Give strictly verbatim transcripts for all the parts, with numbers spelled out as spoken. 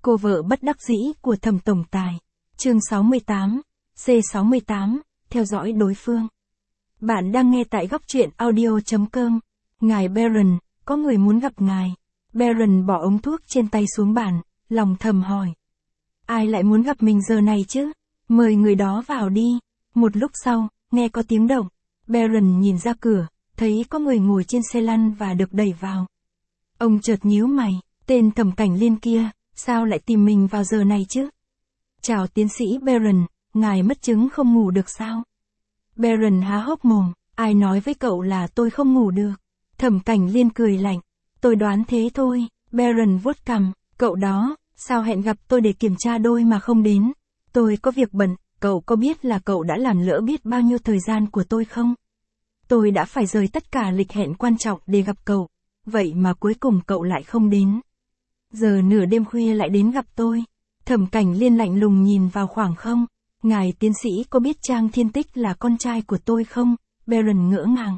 Cô vợ bất đắc dĩ của Thẩm tổng tài. Chương sáu mươi tám, C sáu mươi tám, theo dõi đối phương. Bạn đang nghe tại góc truyện audio chấm com. Ngài Baron, có người muốn gặp ngài. Baron bỏ ống thuốc trên tay xuống bàn, lòng thầm hỏi. Ai lại muốn gặp mình giờ này chứ? Mời người đó vào đi. Một lúc sau, nghe có tiếng động. Baron nhìn ra cửa, thấy có người ngồi trên xe lăn và được đẩy vào. Ông chợt nhíu mày, tên Thẩm Cảnh Liên kia, sao lại tìm mình vào giờ này chứ? Chào tiến sĩ Baron, ngài mất chứng không ngủ được sao? Baron há hốc mồm, ai nói với cậu là tôi không ngủ được? Thẩm Cảnh Liên cười lạnh, tôi đoán thế thôi. Baron vuốt cằm, cậu đó, sao hẹn gặp tôi để kiểm tra đôi mà không đến? Tôi có việc bận, cậu có biết là cậu đã làm lỡ biết bao nhiêu thời gian của tôi không? Tôi đã phải rời tất cả lịch hẹn quan trọng để gặp cậu, vậy mà cuối cùng cậu lại không đến. Giờ nửa đêm khuya lại đến gặp tôi. Thẩm Cảnh Liên lạnh lùng nhìn vào khoảng không. Ngài tiến sĩ có biết Trang Thiên Tích là con trai của tôi không? Baron ngỡ ngàng.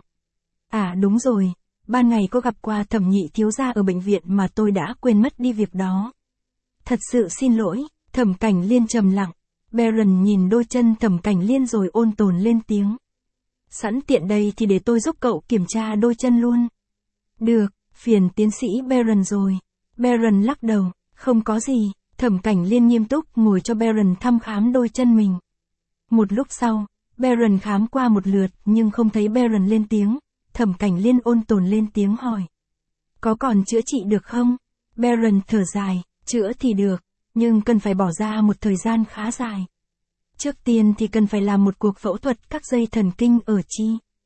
À đúng rồi, ban ngày có gặp qua Thẩm nhị thiếu gia ở bệnh viện mà tôi đã quên mất đi việc đó. Thật sự xin lỗi. Thẩm Cảnh Liên trầm lặng. Baron nhìn đôi chân Thẩm Cảnh Liên rồi ôn tồn lên tiếng. Sẵn tiện đây thì để tôi giúp cậu kiểm tra đôi chân luôn. Được, phiền tiến sĩ Baron rồi. Baron lắc đầu, không có gì. Thẩm Cảnh Liên nghiêm túc ngồi cho Baron thăm khám đôi chân mình. Một lúc sau, Baron khám qua một lượt nhưng không thấy Baron lên tiếng. Thẩm Cảnh Liên ôn tồn lên tiếng hỏi. Có còn chữa trị được không? Baron thở dài, chữa thì được, nhưng cần phải bỏ ra một thời gian khá dài. Trước tiên thì cần phải làm một cuộc phẫu thuật các dây thần kinh ở chi.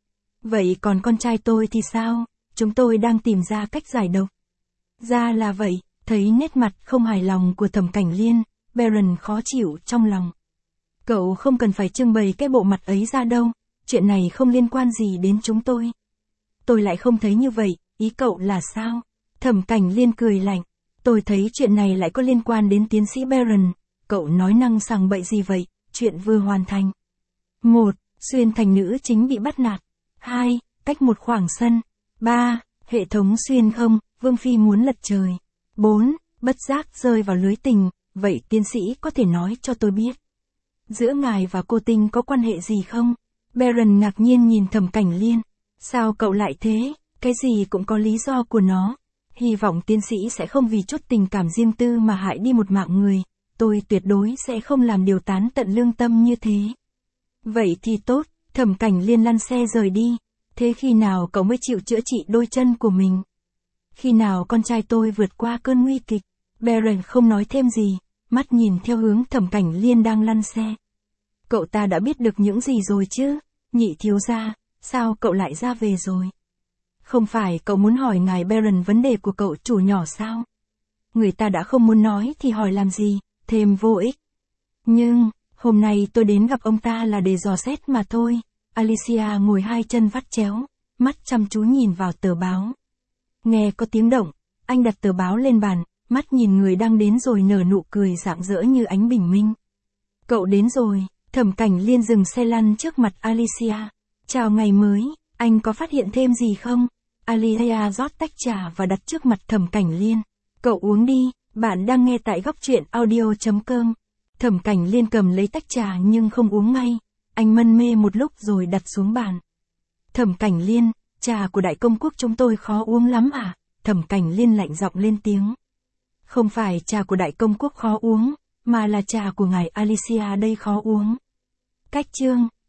Vậy còn con trai tôi thì sao? Chúng tôi đang tìm ra cách giải độc. Ra là vậy, thấy nét mặt không hài lòng của Thẩm Cảnh Liên, Baron khó chịu trong lòng. Cậu không cần phải trưng bày cái bộ mặt ấy ra đâu, chuyện này không liên quan gì đến chúng tôi. Tôi lại không thấy như vậy, ý cậu là sao? Thẩm Cảnh Liên cười lạnh, tôi thấy chuyện này lại có liên quan đến tiến sĩ Baron, cậu nói năng sằng bậy gì vậy, chuyện vừa hoàn thành. một. Xuyên thành nữ chính bị bắt nạt. hai. Cách một khoảng sân. ba. Hệ thống xuyên không, Vương Phi muốn lật trời. bốn. Bất giác rơi vào lưới tình, vậy tiến sĩ có thể nói cho tôi biết. Giữa ngài và cô Tinh có quan hệ gì không? Baron ngạc nhiên nhìn Thẩm Cảnh Liên. Sao cậu lại thế? Cái gì cũng có lý do của nó. Hy vọng tiến sĩ sẽ không vì chút tình cảm riêng tư mà hại đi một mạng người. Tôi tuyệt đối sẽ không làm điều tán tận lương tâm như thế. Vậy thì tốt, Thẩm Cảnh Liên lăn xe rời đi. Thế khi nào cậu mới chịu chữa trị đôi chân của mình? Khi nào con trai tôi vượt qua cơn nguy kịch? Baron không nói thêm gì, mắt nhìn theo hướng Thẩm Cảnh Liên đang lăn xe. Cậu ta đã biết được những gì rồi chứ? Nhị thiếu gia, sao cậu lại ra về rồi? Không phải cậu muốn hỏi ngài Baron vấn đề của cậu chủ nhỏ sao? Người ta đã không muốn nói thì hỏi làm gì, thêm vô ích. Nhưng, hôm nay tôi đến gặp ông ta là để dò xét mà thôi. Alicia ngồi hai chân vắt chéo, mắt chăm chú nhìn vào tờ báo. Nghe có tiếng động, anh đặt tờ báo lên bàn, mắt nhìn người đang đến rồi nở nụ cười rạng rỡ như ánh bình minh. Cậu đến rồi. Thẩm Cảnh Liên dừng xe lăn trước mặt Alicia. Chào ngày mới, anh có phát hiện thêm gì không? Alicia rót tách trà và đặt trước mặt Thẩm Cảnh Liên. Cậu uống đi, bạn đang nghe tại góc truyện audio chấm com. Thẩm Cảnh Liên cầm lấy tách trà nhưng không uống ngay. Anh mân mê một lúc rồi đặt xuống bàn. Thẩm Cảnh Liên, trà của Đại Công Quốc chúng tôi khó uống lắm à? Thẩm Cảnh Liên lạnh giọng lên tiếng. Không phải trà của Đại Công Quốc khó uống, mà là trà của ngài Alicia đây khó uống. Cách chương